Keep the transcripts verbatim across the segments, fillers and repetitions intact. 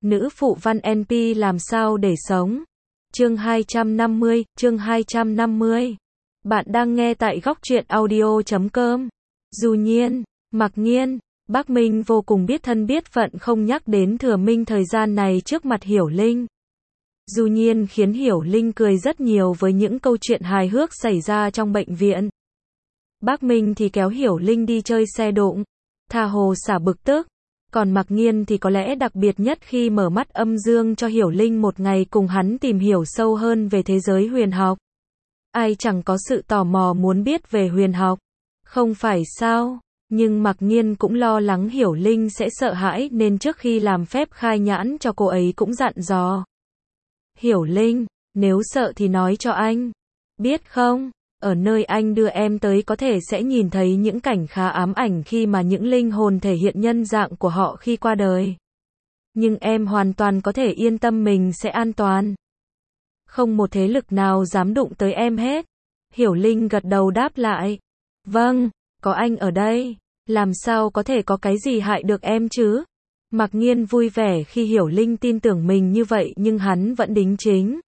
Nữ phụ văn en pê làm sao để sống? Chương hai trăm năm mươi, chương hai trăm năm mươi. Bạn đang nghe tại góc truyện audio chấm com. Du Nhiên, Mặc Nhiên, Bác Minh vô cùng biết thân biết phận không nhắc đến Thừa Minh thời gian này trước mặt Hiểu Linh. Du Nhiên khiến Hiểu Linh cười rất nhiều với những câu chuyện hài hước xảy ra trong bệnh viện. Bác Minh thì kéo Hiểu Linh đi chơi xe đụng, tha hồ xả bực tức. Còn Mặc Nhiên thì có lẽ đặc biệt nhất khi mở mắt âm dương cho Hiểu Linh một ngày cùng hắn tìm hiểu sâu hơn về thế giới huyền học. Ai chẳng có sự tò mò muốn biết về huyền học, không phải sao? Nhưng Mặc Nhiên cũng lo lắng Hiểu Linh sẽ sợ hãi nên trước khi làm phép khai nhãn cho cô ấy cũng dặn dò. Hiểu Linh, nếu sợ thì nói cho anh. Biết không, ở nơi anh đưa em tới có thể sẽ nhìn thấy những cảnh khá ám ảnh khi mà những linh hồn thể hiện nhân dạng của họ khi qua đời. Nhưng em hoàn toàn có thể yên tâm mình sẽ an toàn. Không một thế lực nào dám đụng tới em hết. Hiểu Linh gật đầu đáp lại. Vâng, có anh ở đây, làm sao có thể có cái gì hại được em chứ? Mặc Nhiên vui vẻ khi Hiểu Linh tin tưởng mình như vậy nhưng hắn vẫn đính chính.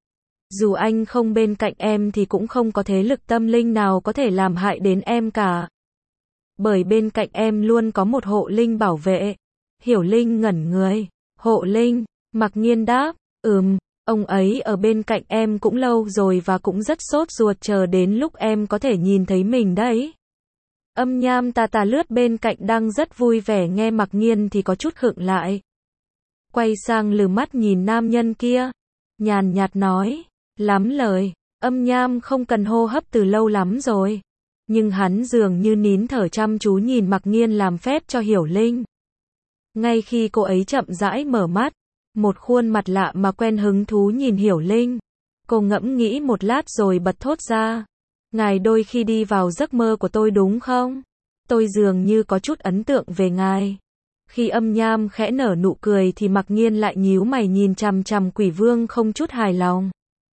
Dù anh không bên cạnh em thì cũng không có thế lực tâm linh nào có thể làm hại đến em cả. Bởi bên cạnh em luôn có một hộ linh bảo vệ. Hiểu Linh ngẩn người. Hộ linh? Mặc Nhiên đáp. Ừm, ông ấy ở bên cạnh em cũng lâu rồi và cũng rất sốt ruột chờ đến lúc em có thể nhìn thấy mình đấy. Âm Nham tà tà lướt bên cạnh đang rất vui vẻ nghe Mặc Nhiên thì có chút khựng lại. Quay sang lừ mắt nhìn nam nhân kia. Nhàn nhạt nói. Lắm lời, Âm Nham không cần hô hấp từ lâu lắm rồi. Nhưng hắn dường như nín thở chăm chú nhìn Mặc Nhiên làm phép cho Hiểu Linh. Ngay khi cô ấy chậm rãi mở mắt, một khuôn mặt lạ mà quen hứng thú nhìn Hiểu Linh. Cô ngẫm nghĩ một lát rồi bật thốt ra. Ngài đôi khi đi vào giấc mơ của tôi đúng không? Tôi dường như có chút ấn tượng về ngài. Khi Âm Nham khẽ nở nụ cười thì Mặc Nhiên lại nhíu mày nhìn chằm chằm Quỷ Vương không chút hài lòng.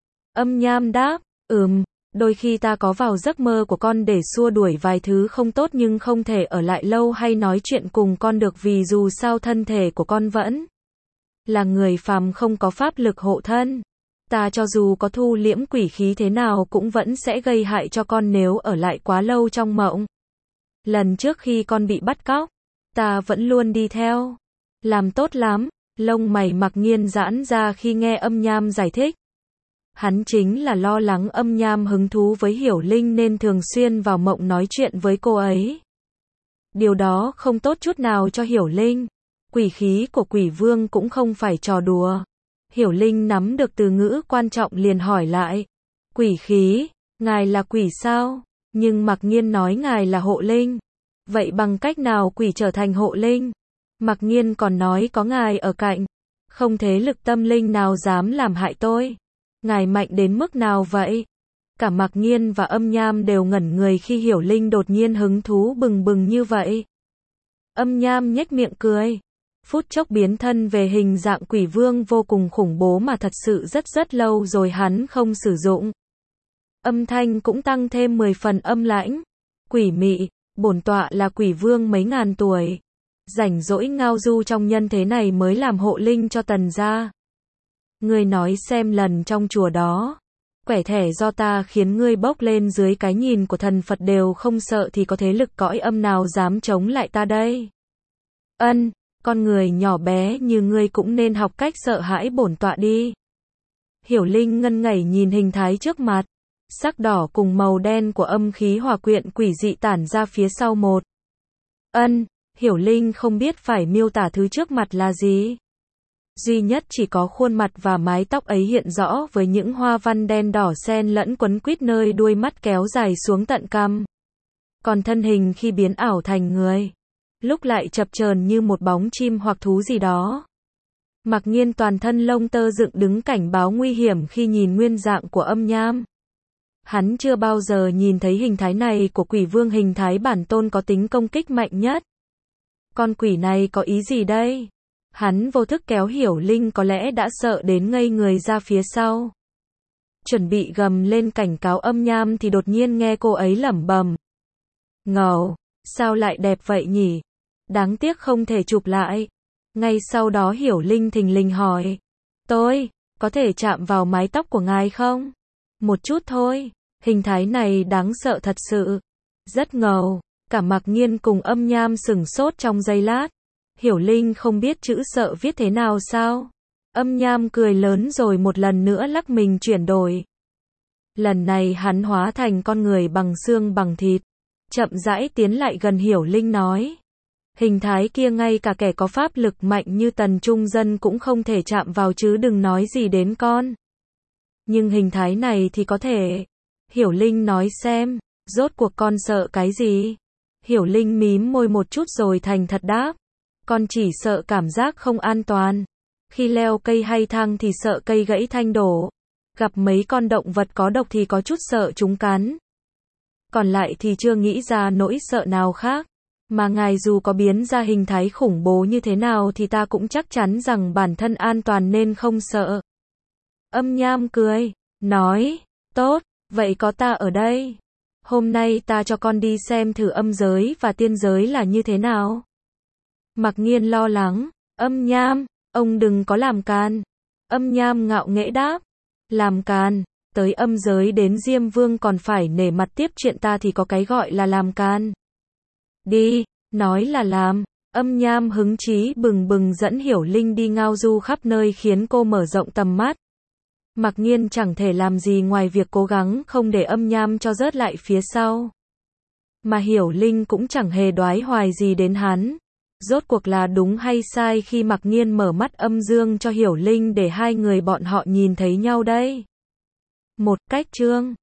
Âm Nham đáp, ừm, đôi khi ta có vào giấc mơ của con để xua đuổi vài thứ không tốt nhưng không thể ở lại lâu hay nói chuyện cùng con được vì dù sao thân thể của con vẫn là người phàm không có pháp lực hộ thân. Ta cho dù có thu liễm quỷ khí thế nào cũng vẫn sẽ gây hại cho con nếu ở lại quá lâu trong mộng. Lần trước khi con bị bắt cóc, ta vẫn luôn đi theo. Làm tốt lắm, lông mày Mặc Nhiên giãn ra khi nghe Âm Nham giải thích. Hắn chính là lo lắng Âm Nham hứng thú với Hiểu Linh nên thường xuyên vào mộng nói chuyện với cô ấy. Điều đó không tốt chút nào cho Hiểu Linh. Quỷ khí của Quỷ Vương cũng không phải trò đùa. Hiểu Linh nắm được từ ngữ quan trọng liền hỏi lại. Quỷ khí, ngài là quỷ sao? Nhưng Mặc Nhiên nói ngài là hộ linh. Vậy bằng cách nào quỷ trở thành hộ linh? Mặc Nhiên còn nói có ngài ở cạnh. Không thế lực tâm linh nào dám làm hại tôi. Ngài mạnh đến mức nào vậy? Cả Mặc Nhiên và Âm Nham đều ngẩn người khi Hiểu Linh đột nhiên hứng thú bừng bừng như vậy. Âm Nham nhếch miệng cười. Phút chốc biến thân về hình dạng Quỷ Vương vô cùng khủng bố mà thật sự rất rất lâu rồi hắn không sử dụng. Âm thanh cũng tăng thêm mười phần âm lãnh. Quỷ mị, bổn tọa là Quỷ Vương mấy ngàn tuổi. Rảnh rỗi ngao du trong nhân thế này mới làm hộ linh cho Tần gia. Ngươi nói xem lần trong chùa đó, quẻ thẻ do ta khiến ngươi bốc lên dưới cái nhìn của thần Phật đều không sợ thì có thế lực cõi âm nào dám chống lại ta đây? Ân, con người nhỏ bé như ngươi cũng nên học cách sợ hãi bổn tọa đi. Hiểu Linh ngân ngẩy nhìn hình thái trước mặt, sắc đỏ cùng màu đen của âm khí hòa quyện quỷ dị tản ra phía sau một. Ân, Hiểu Linh không biết phải miêu tả thứ trước mặt là gì. Duy nhất chỉ có khuôn mặt và mái tóc ấy hiện rõ với những hoa văn đen đỏ xen lẫn quấn quýt nơi đuôi mắt kéo dài xuống tận cằm. Còn thân hình khi biến ảo thành người, lúc lại chập chờn như một bóng chim hoặc thú gì đó. Mặc Nhiên toàn thân lông tơ dựng đứng cảnh báo nguy hiểm khi nhìn nguyên dạng của Âm Nham. Hắn chưa bao giờ nhìn thấy hình thái này của Quỷ Vương, hình thái bản tôn có tính công kích mạnh nhất. Con quỷ này có ý gì đây? Hắn vô thức kéo Hiểu Linh có lẽ đã sợ đến ngây người ra phía sau. Chuẩn bị gầm lên cảnh cáo Âm Nham thì đột nhiên nghe cô ấy lẩm bẩm. Ngầu, sao lại đẹp vậy nhỉ? Đáng tiếc không thể chụp lại. Ngay sau đó Hiểu Linh thình lình hỏi. Tôi, có thể chạm vào mái tóc của ngài không? Một chút thôi. Hình thái này đáng sợ thật sự. Rất ngầu. Cả Mạc Nghiên cùng Âm Nham sửng sốt trong giây lát. Hiểu Linh không biết chữ sợ viết thế nào sao? Âm Nham cười lớn rồi một lần nữa lắc mình chuyển đổi. Lần này hắn hóa thành con người bằng xương bằng thịt. Chậm rãi tiến lại gần Hiểu Linh nói. Hình thái kia ngay cả kẻ có pháp lực mạnh như Tần Trung Dân cũng không thể chạm vào chứ đừng nói gì đến con. Nhưng hình thái này thì có thể. Hiểu Linh nói xem, rốt cuộc con sợ cái gì? Hiểu Linh mím môi một chút rồi thành thật đáp. Con chỉ sợ cảm giác không an toàn. Khi leo cây hay thang thì sợ cây gãy thanh đổ. Gặp mấy con động vật có độc thì có chút sợ chúng cắn. Còn lại thì chưa nghĩ ra nỗi sợ nào khác. Mà ngài dù có biến ra hình thái khủng bố như thế nào thì ta cũng chắc chắn rằng bản thân an toàn nên không sợ. Âm Nham cười, nói, tốt, vậy có ta ở đây. Hôm nay ta cho con đi xem thử âm giới và tiên giới là như thế nào. Mạc Nghiên lo lắng, Âm Nham, ông đừng có làm càn. Âm Nham ngạo nghễ đáp, làm càn, tới âm giới đến Diêm Vương còn phải nể mặt tiếp chuyện ta thì có cái gọi là làm càn. Đi, nói là làm. Âm Nham hứng chí bừng bừng dẫn Hiểu Linh đi ngao du khắp nơi khiến cô mở rộng tầm mắt. Mạc Nghiên chẳng thể làm gì ngoài việc cố gắng không để Âm Nham cho rớt lại phía sau. Mà Hiểu Linh cũng chẳng hề đoái hoài gì đến hắn. Rốt cuộc là đúng hay sai khi Mạc Nghiên mở mắt âm dương cho Hiểu Linh để hai người bọn họ nhìn thấy nhau đây? Một cách chương